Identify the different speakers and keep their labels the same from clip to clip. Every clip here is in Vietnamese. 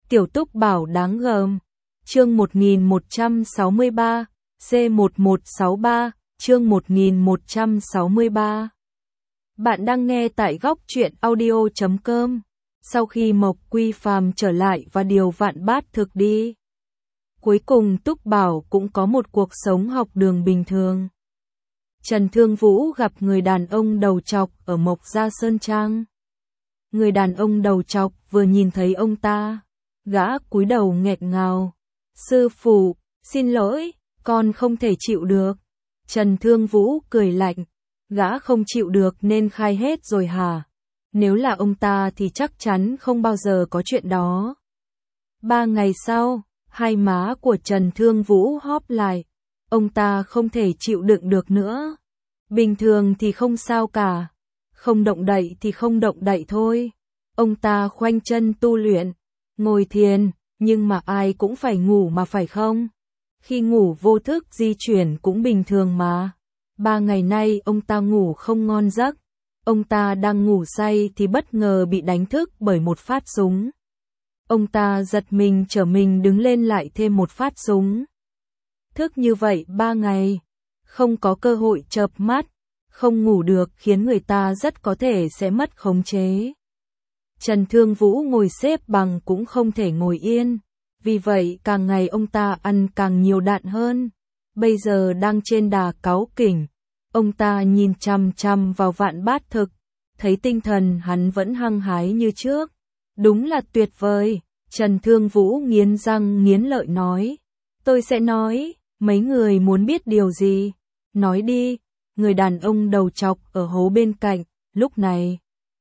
Speaker 1: Tiểu Túc Bảo đáng gờm. Chương 1163, C1163, chương 1163. Bạn đang nghe tại góc truyện audio.com. Sau khi Mộc Quy Phàm trở lại và điều vạn bát thực đi, cuối cùng Túc Bảo cũng có một cuộc sống học đường bình thường. Trần Thương Vũ gặp người đàn ông đầu trọc ở Mộc Gia Sơn Trang. Người đàn ông đầu trọc vừa nhìn thấy ông ta, gã cúi đầu nghẹn ngào. Sư phụ, xin lỗi, con không thể chịu được. Trần Thương Vũ cười lạnh, gã không chịu được nên khai hết rồi hả? Nếu là ông ta thì chắc chắn không bao giờ có chuyện đó. 3 ngày sau, hai má của Trần Thương Vũ hóp lại. Ông ta không thể chịu đựng được nữa. Bình thường thì không sao cả. Không động đậy thì không động đậy thôi. Ông ta khoanh chân tu luyện, ngồi thiền, nhưng mà ai cũng phải ngủ mà phải không? Khi ngủ vô thức di chuyển cũng bình thường mà. 3 ngày nay ông ta ngủ không ngon giấc. Ông ta đang ngủ say thì bất ngờ bị đánh thức bởi một phát súng. Ông ta giật mình trở mình đứng lên lại thêm một phát súng. Thức như vậy 3 ngày, không có cơ hội chợp mắt, không ngủ được khiến người ta rất có thể sẽ mất khống chế. Trần Thương Vũ ngồi xếp bằng cũng không thể ngồi yên, vì vậy càng ngày ông ta ăn càng nhiều đạn hơn. Bây giờ đang trên đà cáu kỉnh, ông ta nhìn chằm chằm vào vạn bát thực, thấy tinh thần hắn vẫn hăng hái như trước. Đúng là tuyệt vời, Trần Thương Vũ nghiến răng nghiến lợi nói. Tôi sẽ nói, mấy người muốn biết điều gì? Nói đi, người đàn ông đầu trọc ở hố bên cạnh, lúc này.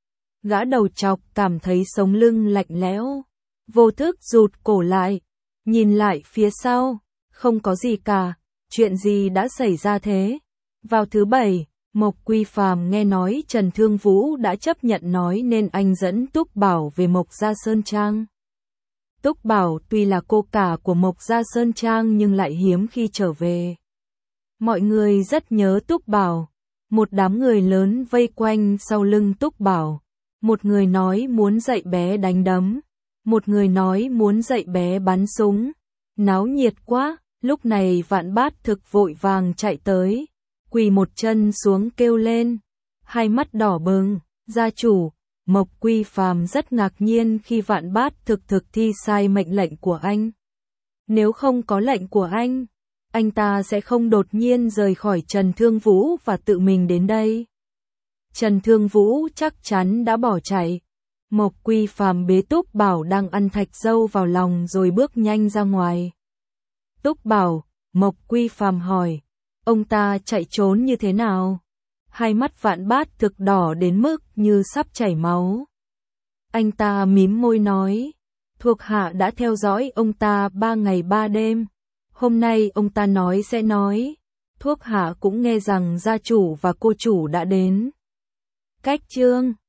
Speaker 1: Gã đầu trọc cảm thấy sống lưng lạnh lẽo, vô thức rụt cổ lại, nhìn lại phía sau, không có gì cả, chuyện gì đã xảy ra thế? Vào thứ Bảy, Mộc Quy Phàm nghe nói Trần Thương Vũ đã chấp nhận nói nên anh dẫn Túc Bảo về Mộc Gia Sơn Trang. Túc Bảo tuy là cô cả của Mộc Gia Sơn Trang nhưng lại hiếm khi trở về. Mọi người rất nhớ Túc Bảo, một đám người lớn vây quanh sau lưng Túc Bảo. Một người nói muốn dạy bé đánh đấm, một người nói muốn dạy bé bắn súng. Náo nhiệt quá, lúc này vạn bát thực vội vàng chạy tới, quỳ một chân xuống kêu lên, hai mắt đỏ bừng. Gia chủ, Mộc Quy Phàm rất ngạc nhiên khi vạn bát thực thi sai mệnh lệnh của anh. Nếu không có lệnh của anh ta sẽ không đột nhiên rời khỏi Trần Thương Vũ và tự mình đến đây. Trần Thương Vũ chắc chắn đã bỏ chạy. Mộc Quy Phàm bế Túc Bảo đang ăn thạch dâu vào lòng rồi bước nhanh ra ngoài. Túc Bảo, Mộc Quy Phàm hỏi, ông ta chạy trốn như thế nào? Hai mắt vạn bát thực đỏ đến mức như sắp chảy máu. Anh ta mím môi nói, thuộc hạ đã theo dõi ông ta 3 ngày 3 đêm. Hôm nay ông ta nói sẽ nói, thuộc hạ cũng nghe rằng gia chủ và cô chủ đã đến. Cách chương